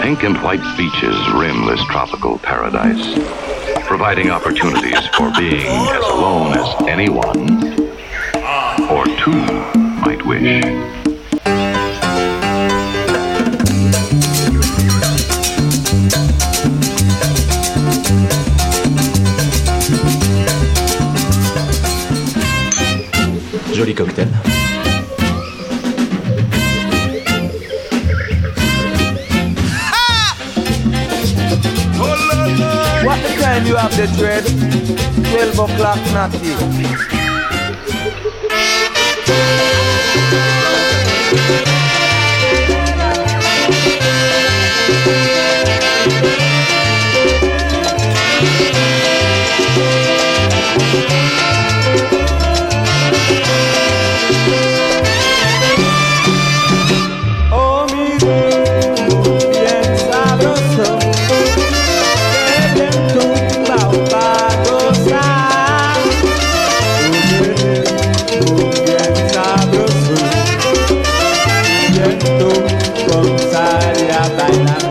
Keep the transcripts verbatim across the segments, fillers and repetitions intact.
Pink and white beaches rim this tropical paradise, providing opportunities for being as alone as anyone or two might wish. Joli cocktail. What the time you have the dread? twelve o'clock natty. Oh, mi bien sabroso, que bien tumbao pa' gozar. Muy bien sabroso, bien tú con sal y a bailar.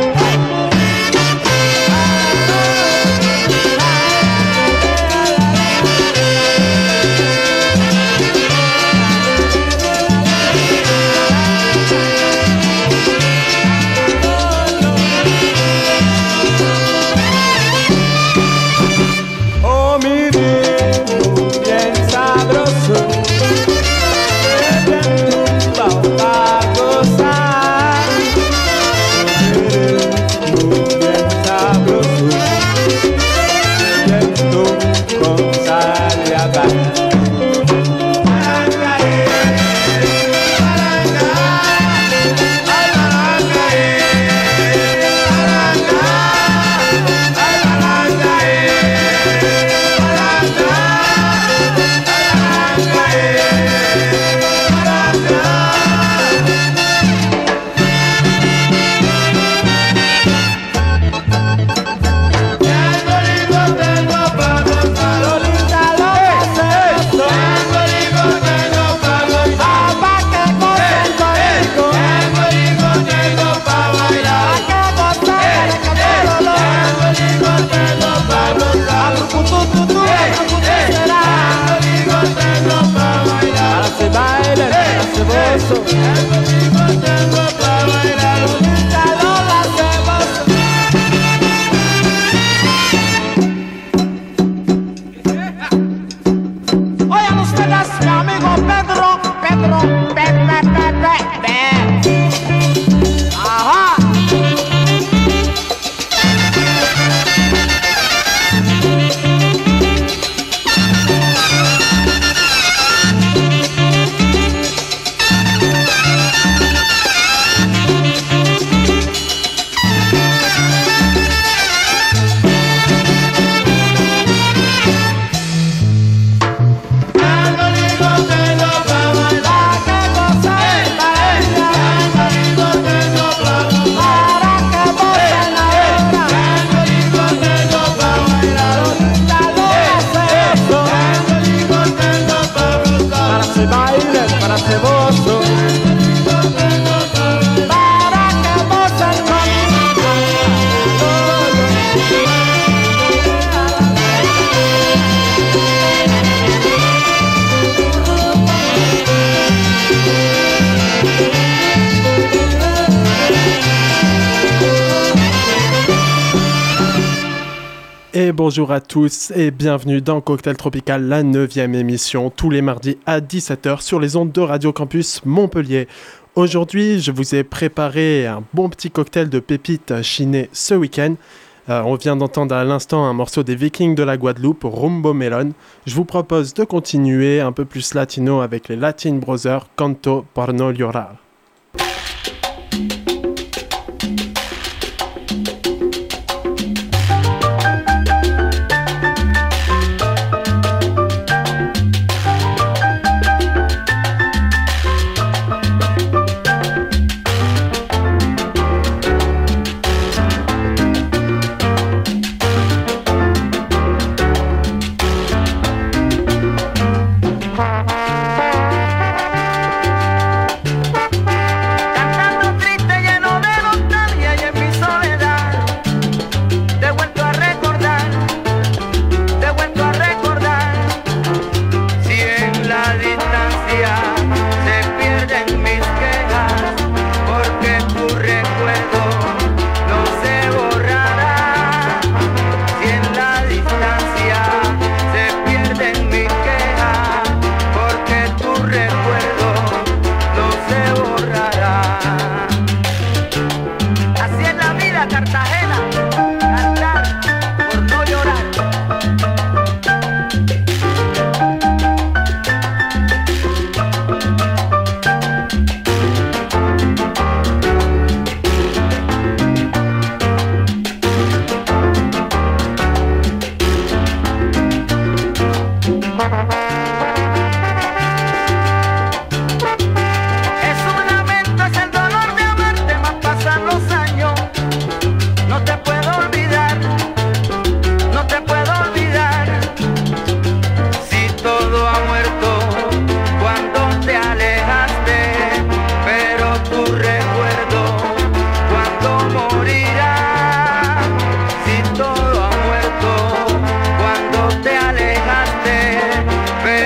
Oh, mi bien, bien sabroso, que bien tumbao pa' gozar. Muy bien sabroso, bien tú con sal y a bailar. Oigan ustedes, mi amigo Pedro, Pedro, Pepe, Pepe, Pepe. Ajá. Et bonjour à tous et bienvenue dans Cocktail Tropical, la neuvième émission, tous les mardis à dix-sept heures sur les ondes de Radio Campus Montpellier. Aujourd'hui, je vous ai préparé un bon petit cocktail de pépites chinées ce week-end. Euh, on vient d'entendre à l'instant un morceau des Vikings de la Guadeloupe, Rumbo Melon. Je vous propose de continuer un peu plus latino avec les Latin Brothers, Canto por no llorar. Bye. Si todo ha muerto cuando te alejaste,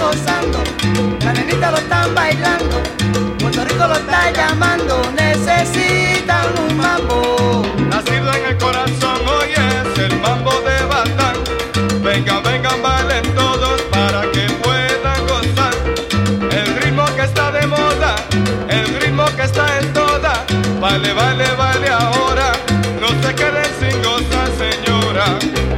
gozando, la nenita lo están bailando, Puerto Rico lo está llamando, necesitan un mambo. Nacido en el corazón, hoy es el mambo de Batán. Vengan, vengan, bailen todos para que puedan gozar. El ritmo que está de moda, el ritmo que está en toda. Baile, baile, baile ahora, no se queden sin gozar, señora.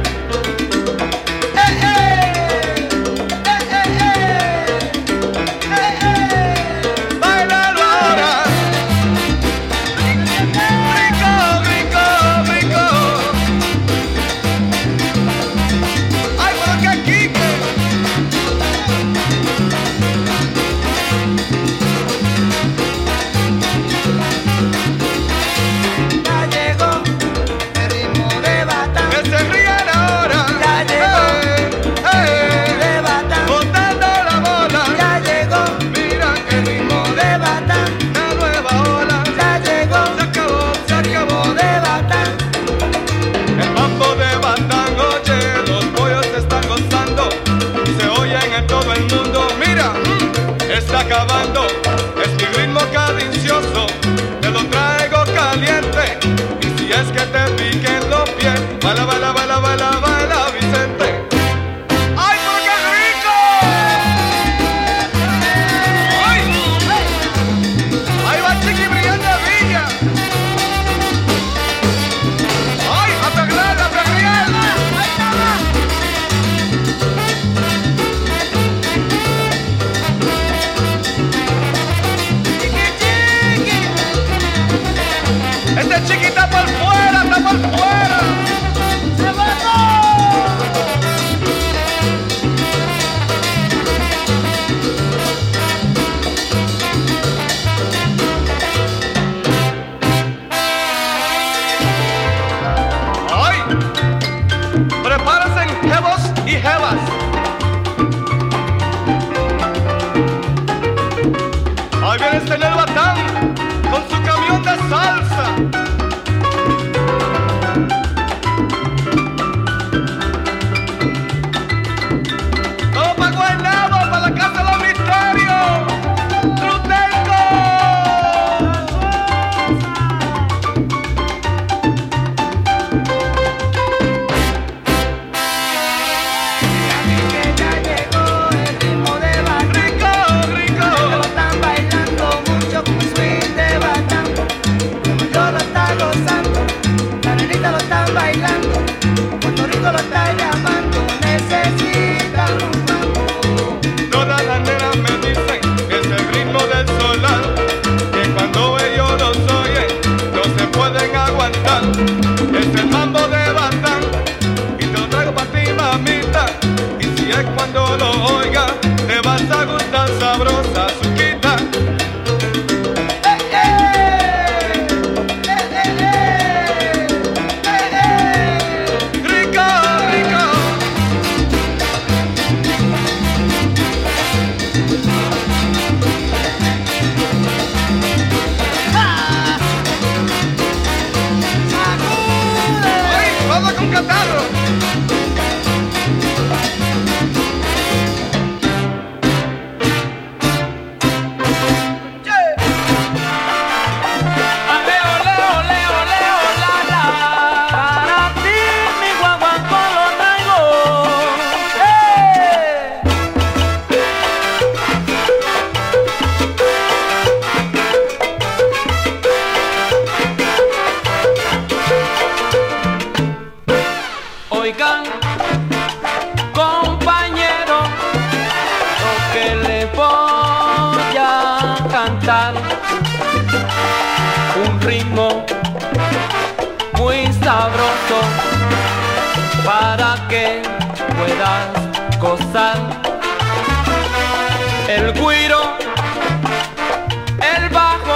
Acabando, es mi ritmo cadencioso, te lo traigo caliente. Y si es que te piquen los pies, baila, baila, baila, baila, baila, Vicente. ¡Ay, pero qué rico! ¡Ay! ¡Ahí va Chiqui brillando Villa! ¡Ay, a perrear, a perrear! Este chiqui está por fuera, está por fuera. ¡Se bajó! ¡Ay! Prepárense, jevos y jevas. Ahí viene este Nel Batán con su camión de salsa. Vamos para Guaynabo, para la casa de los misterios. ¡Trutenco! Que ya llegó el ritmo de Batán. ¡Rico, rico! Lo están bailando mucho con swing de Batán. Yo lo está gozando, la nenita lo está bailando, Puerto Rico lo está llamando, necesitan un mambo. Todas las nenas me dicen que es el ritmo del solar, que cuando ellos los oyen no se pueden aguantar. Es el mambo de Batán y te lo traigo para ti, mamita. Y si es cuando lo oigas, te vas a gustar sabrosa, Suquita. Rico, rico. ¡Ay, vamos con catarro! Ale, ole, ole, ole, ola, la. Para ti mi guaguancó lo traigo. ¡Eh! Oigan, compañero, lo que les voy a cantar, un ritmo muy sabroso para que puedas gozar. El güiro, el bajo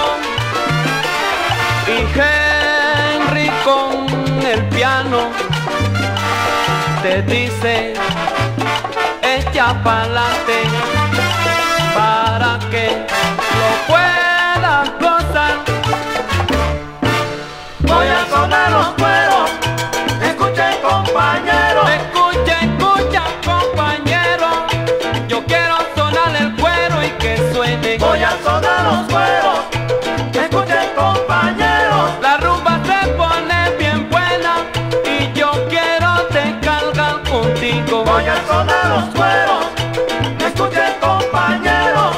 y Henry con el piano te dice echa pa'lante para que lo puedas gozar. Voy a sonar los cueros, escuchen compañeros, escucha, escucha compañeros, yo quiero sonar los cueros, escuchen compañeros.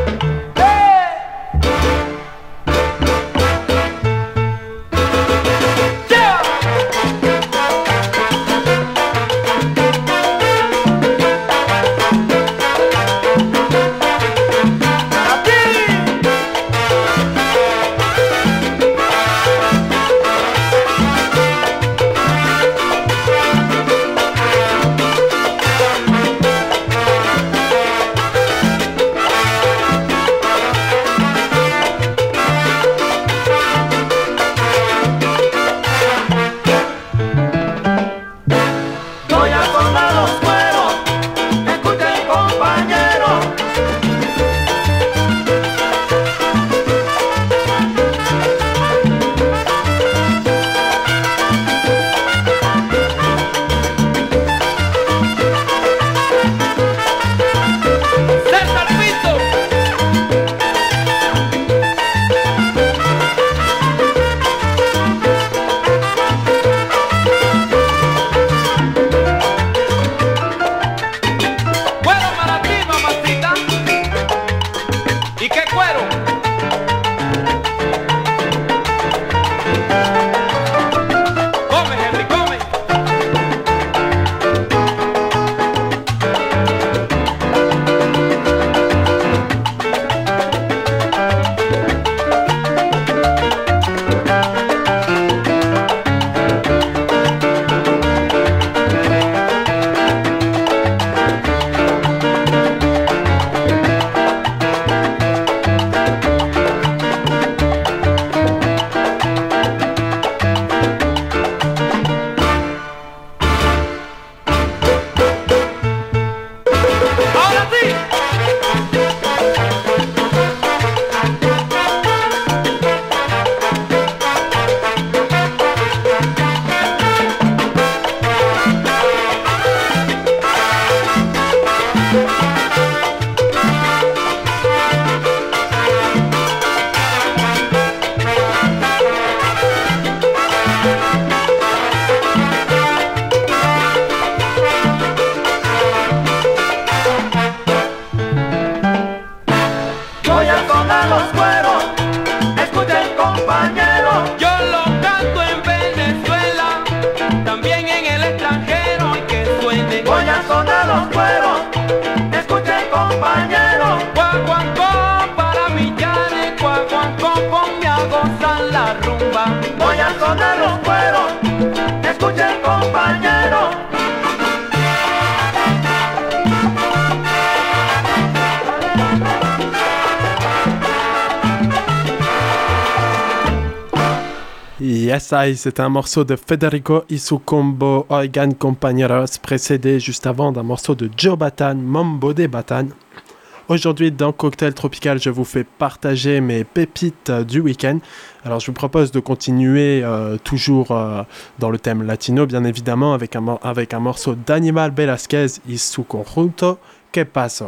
Yes, I, c'est un morceau de Federico y su combo Oigan Compañeros, précédé juste avant d'un morceau de Joe Bataan, Mambo de Bataan. Aujourd'hui, dans Cocktail Tropical, je vous fais partager mes pépites euh, du week-end. Alors, je vous propose de continuer euh, toujours euh, dans le thème latino, bien évidemment, avec un, avec un morceau d'Animal Velasquez y su conjunto, Que Paso.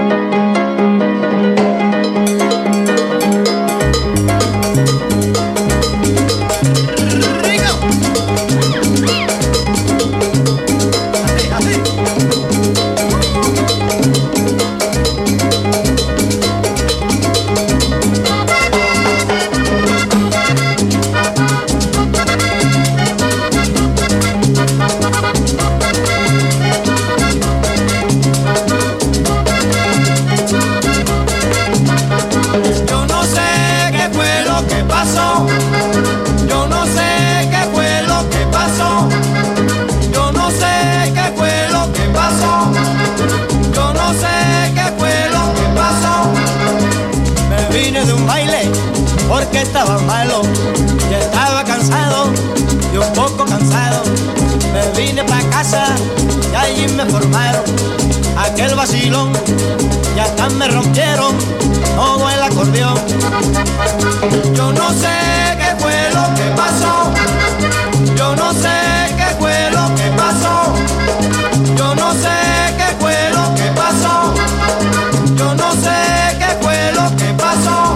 Porque estaba malo, ya estaba cansado y un poco cansado. Me vine pa' casa y allí me formaron aquel vacilón. Y hasta me rompieron todo el acordeón. Yo no sé qué fue lo que pasó. Yo no sé qué fue lo que pasó. Yo no sé qué fue lo que pasó. Yo no sé qué fue lo que pasó.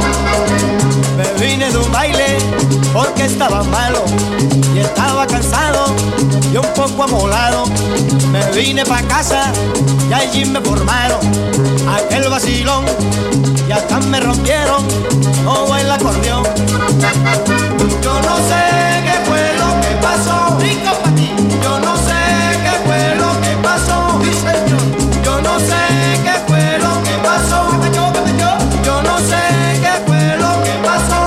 Me vine de un baile porque estaba malo y estaba cansado yo un poco amolado me vine pa' casa y allí me formaron aquel vacilón y hasta me rompieron todo el acordeón. Yo no sé qué fue lo que pasó, rico pa' ti. Yo no sé qué fue lo que pasó, sí, señor. Yo no sé qué fue lo que pasó, yo no sé qué fue lo que pasó.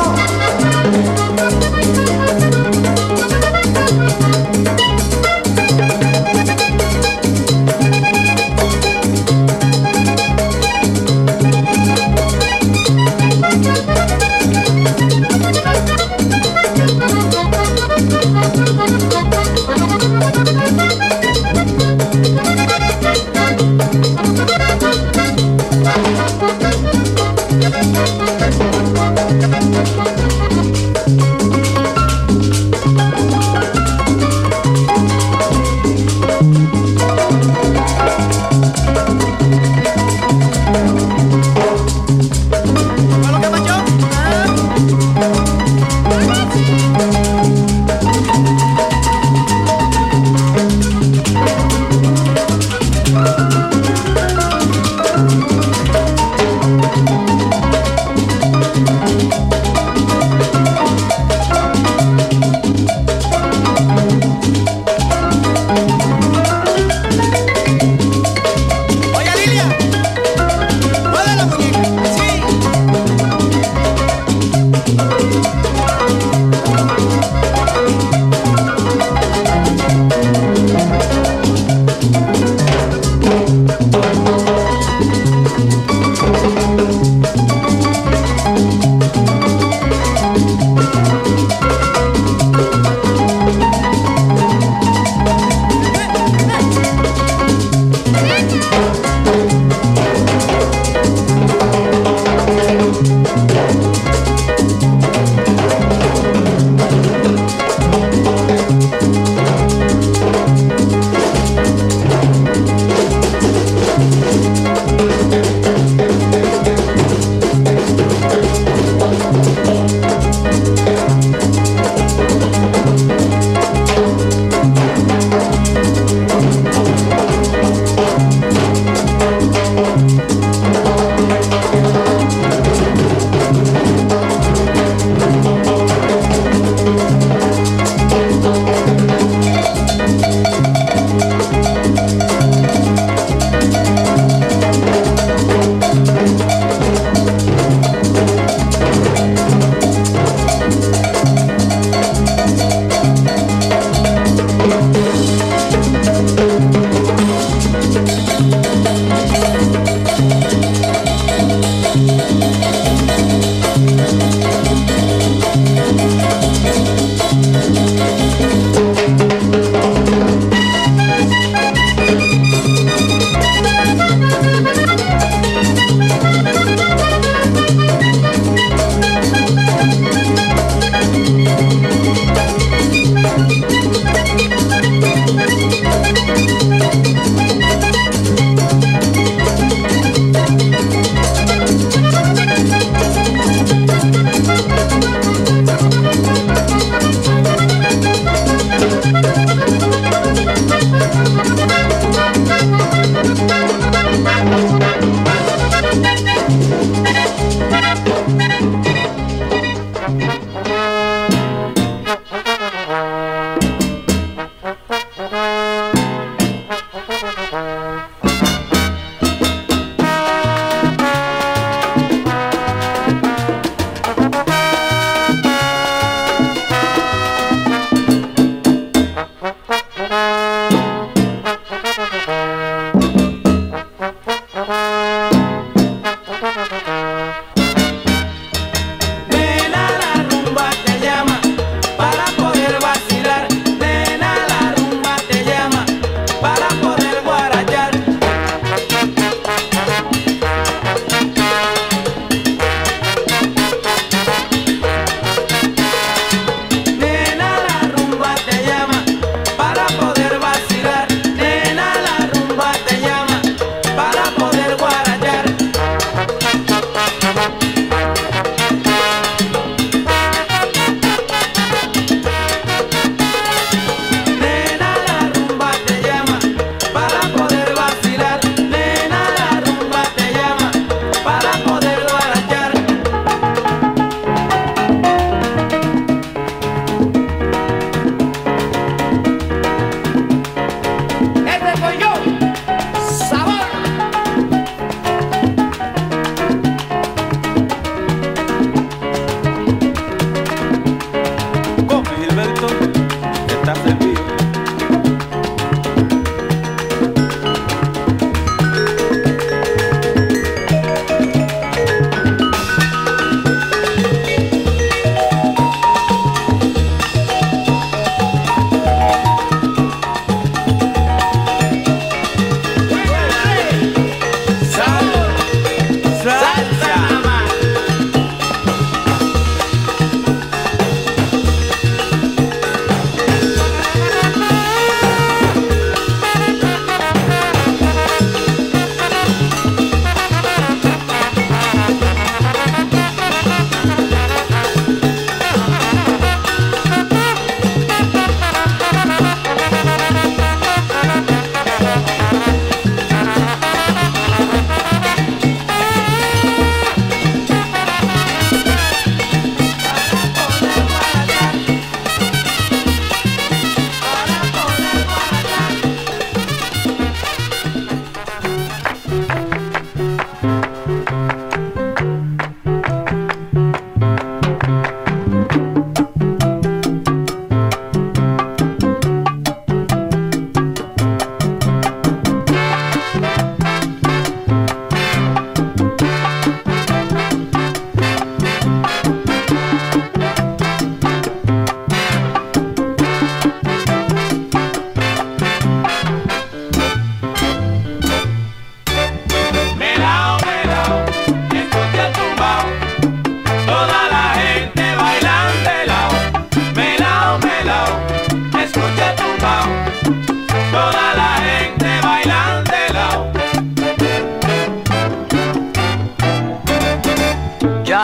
Thank you.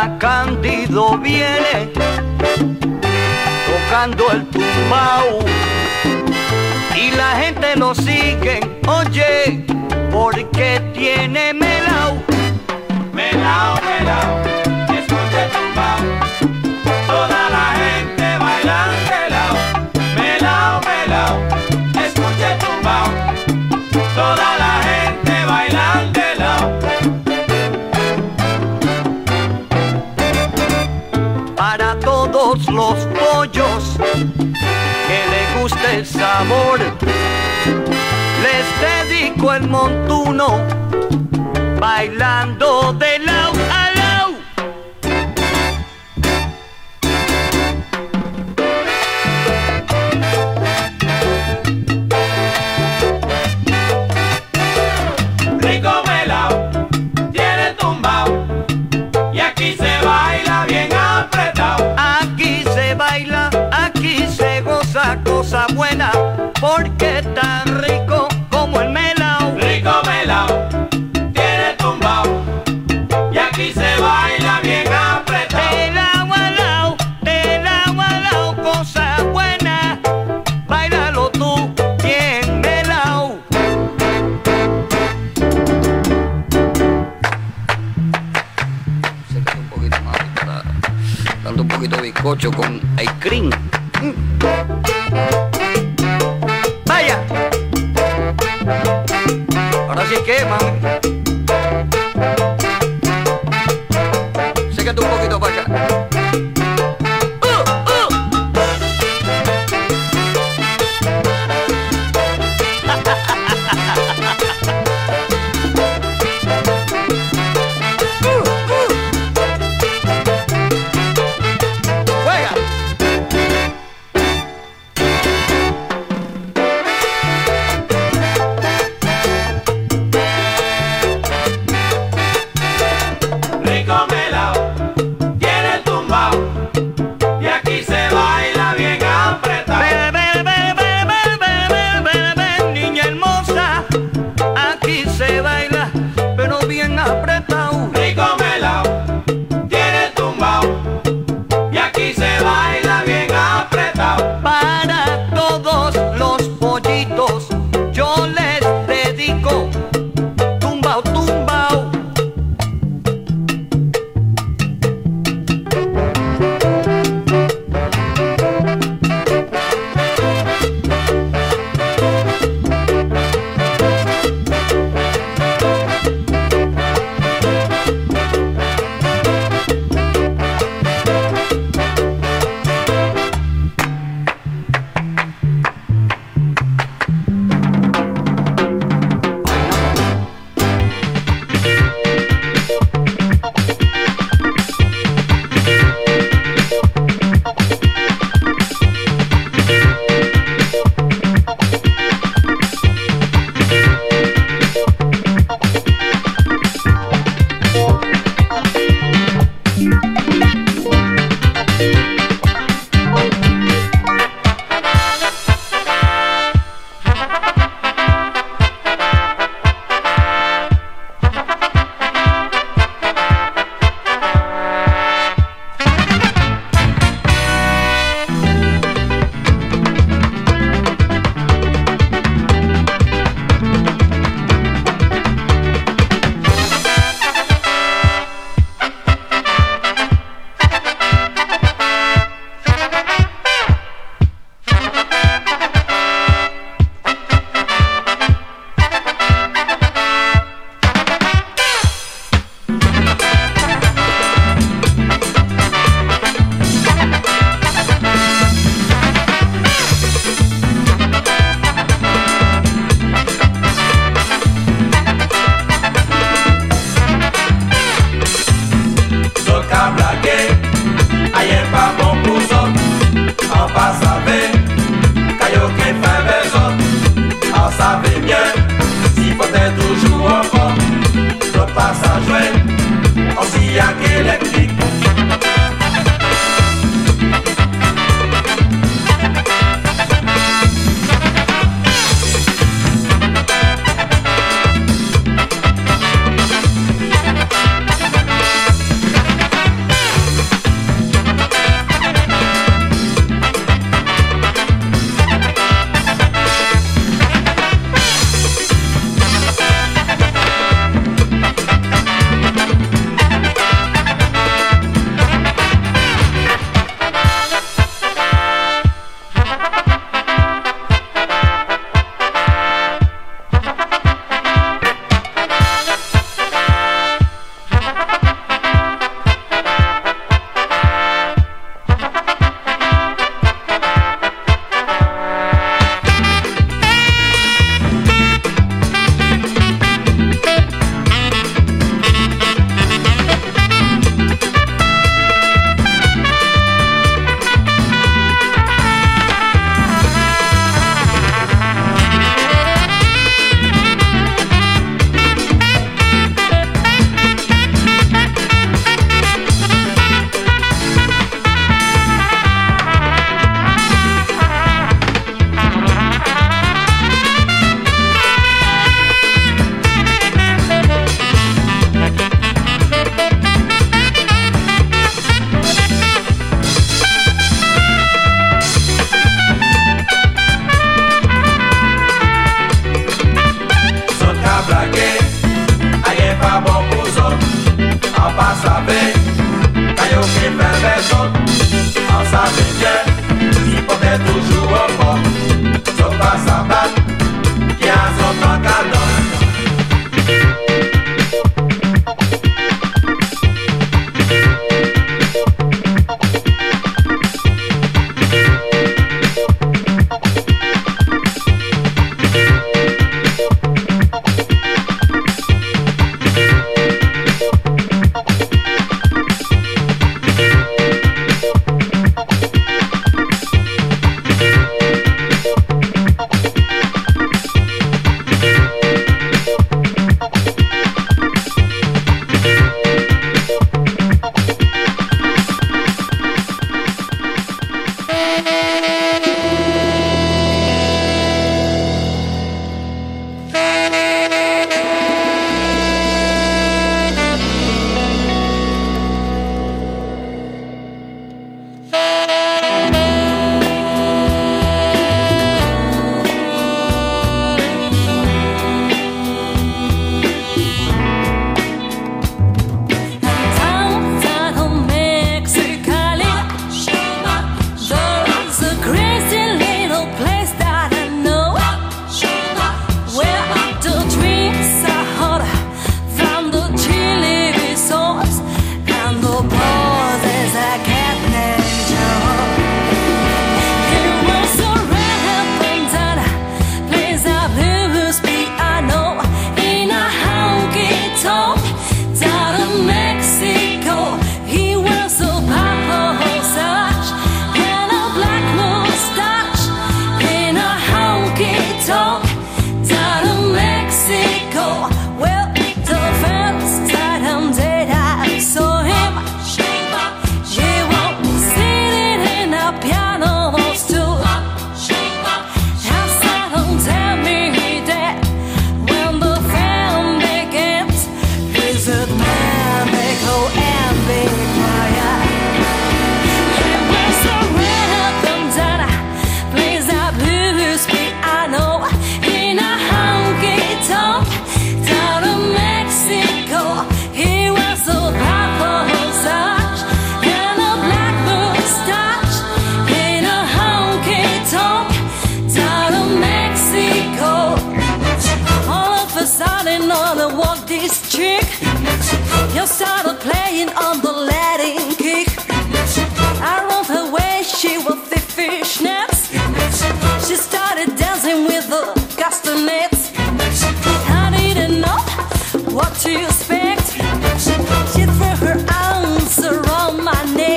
Ahora Cándido viene tocando el tumbao y la gente lo sigue, oye, porque tiene melao. Melao, melao, escucha el tumbao, toda la gente baila melao. Melao, melao, escucha el tumbao, toda la gente baila melao. Para todos los pollos que les guste el sabor, les dedico el montuno bailando de lao a lao. Rico melao, tiene tumbao, y aquí se baila bien apretado. Aquí se baila, aquí se goza cosa buena, porque tan rico como el melao. Rico melao, tiene tumbao, y aquí se baila bien apretado. De lao a lao, de lao a lao, cosa buena, bailalo tú bien melao. Sécate un poquito más para dando un poquito de bizcocho con ice cream. Mm. Vaya. Ahora sí que, mami. Sécate un poquito para acá. Uh, uh. Uh, uh. Juega. Rico melao, tiene tumbao, y aquí se baila bien apretado. Ven, ven, ven, ven, ven, ven, ven, ven, ven, niña hermosa, aquí se baila, pero bien apretado. Rico melao, tiene tumbao, y aquí se baila bien apretado. Para todos los pollitos yo les dedico tumbao, tumbao. est toujours au fond. So pas sa batte, qui a son temps qu'à donner. You started playing on the Latin kick. Around her waist she wore the fishnets. She started dancing with the castanets. I didn't know what to expect. She threw her arms around my neck.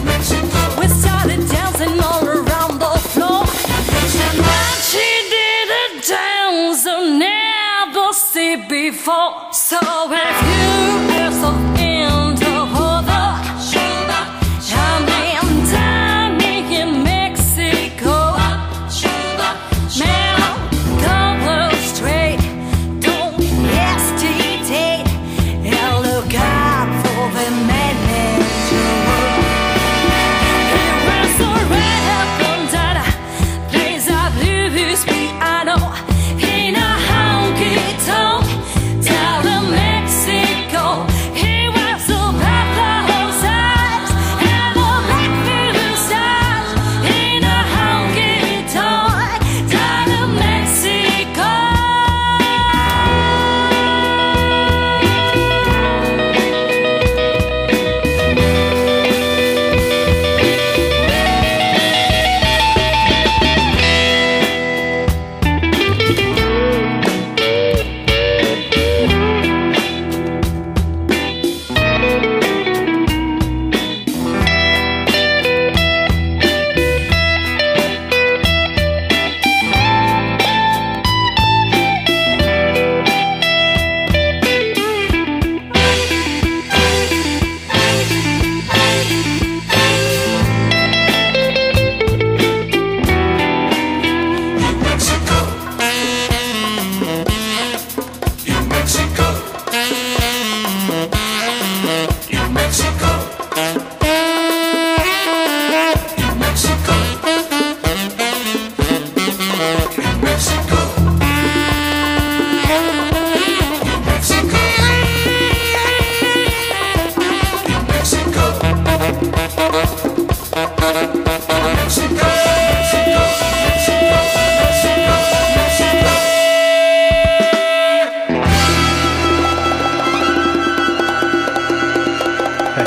We started dancing all around the floor. And when she did a dance I never seen before. So if you Mexico.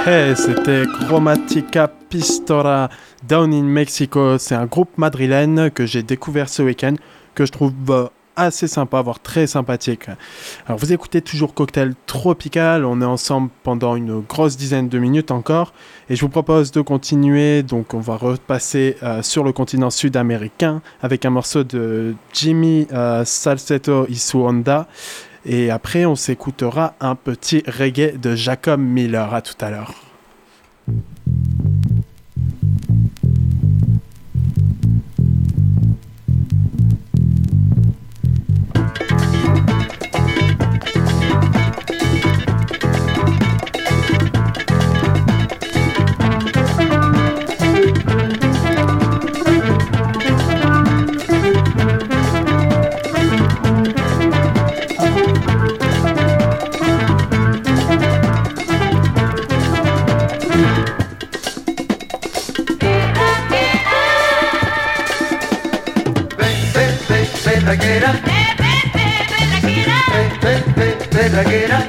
Hey, c'était Chromatica Pistola Down in Mexico. C'est un groupe madrilène que j'ai découvert ce week-end, que je trouve assez sympa, voire très sympathique. Alors vous écoutez toujours Cocktail Tropical, on est ensemble pendant une grosse dizaine de minutes encore, et je vous propose de continuer. Donc on va repasser euh, sur le continent sud-américain avec un morceau de Jimmy euh, Salcedo y su Onda. Et après, on s'écoutera un petit reggae de Jacob Miller. À tout à l'heure. Berraquera, berraquera,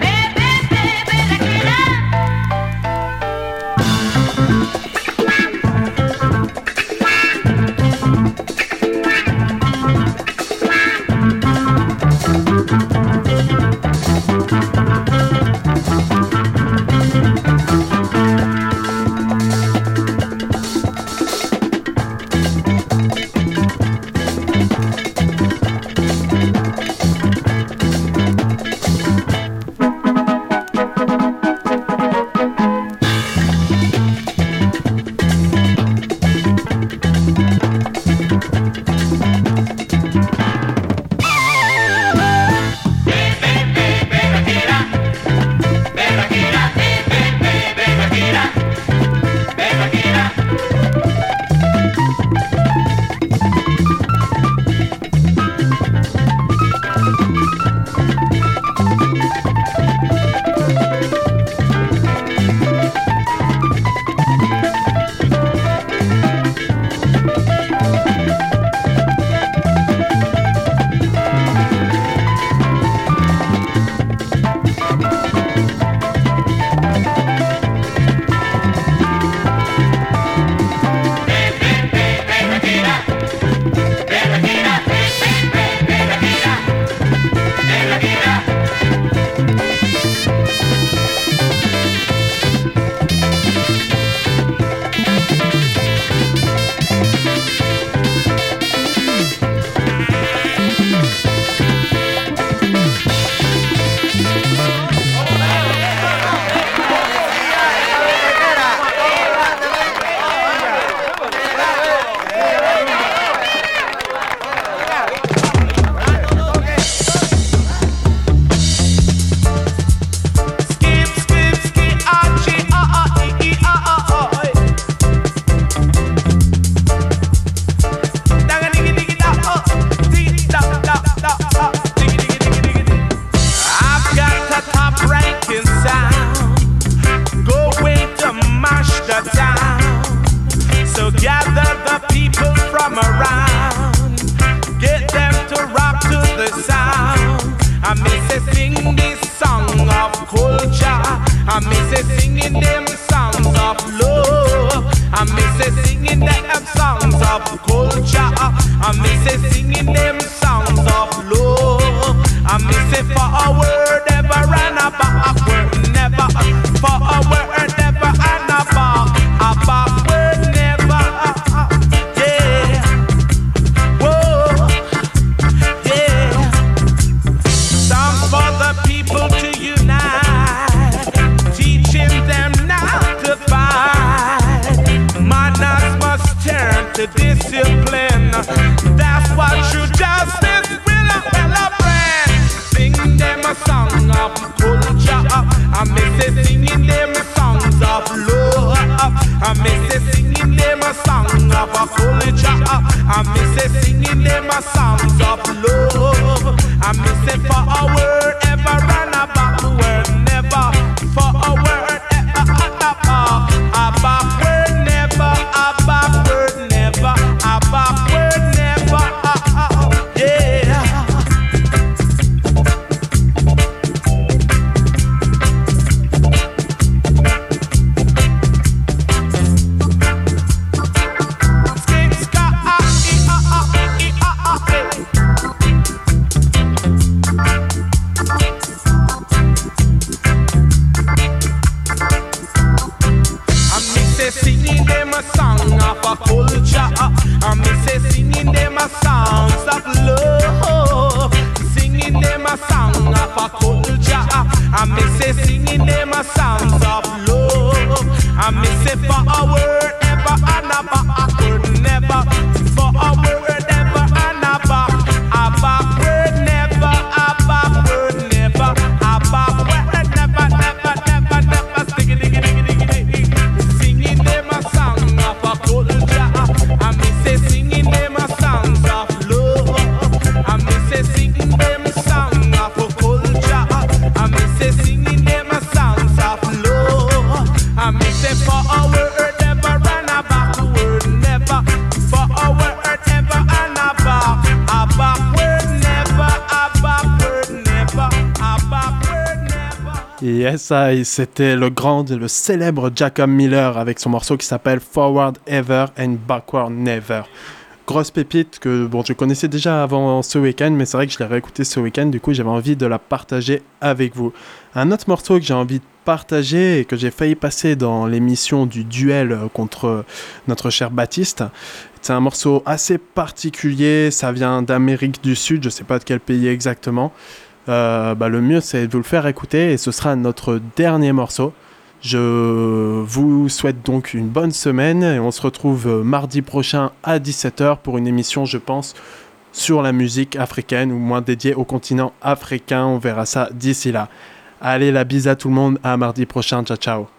I miss it singing them a songs of love. I miss it for a word ever and a backward never. For a word ever and a back. A backward never, a backward never. A backward never, never, never, never. Stiggy, diggy, diggy, diggy, diggy. Singing them a song of a culture. I miss it singing them a songs of love. I miss it singing them song of a culture. I miss it singing them a songs of love. I miss it for a word ever and a backward never. For a word ever and a back. A backward never, a backward never, a backward never. Yes, I, c'était le grand, le célèbre Jacob Miller avec son morceau qui s'appelle Forward Ever and Backward Never. Grosse pépite que bon, je connaissais déjà avant ce week-end, mais c'est vrai que je l'ai réécouté ce week-end, du coup j'avais envie de la partager avec vous. Un autre morceau que j'ai envie de partager et que j'ai failli passer dans l'émission du duel contre notre cher Baptiste, c'est un morceau assez particulier, ça vient d'Amérique du Sud, je sais pas de quel pays exactement. Euh, bah, le mieux c'est de vous le faire écouter et ce sera notre dernier morceau. Je vous souhaite donc une bonne semaine et on se retrouve mardi prochain à dix-sept heures pour une émission, je pense, sur la musique africaine ou moins dédiée au continent africain. On verra ça d'ici là. Allez, la bise à tout le monde, à mardi prochain, ciao ciao.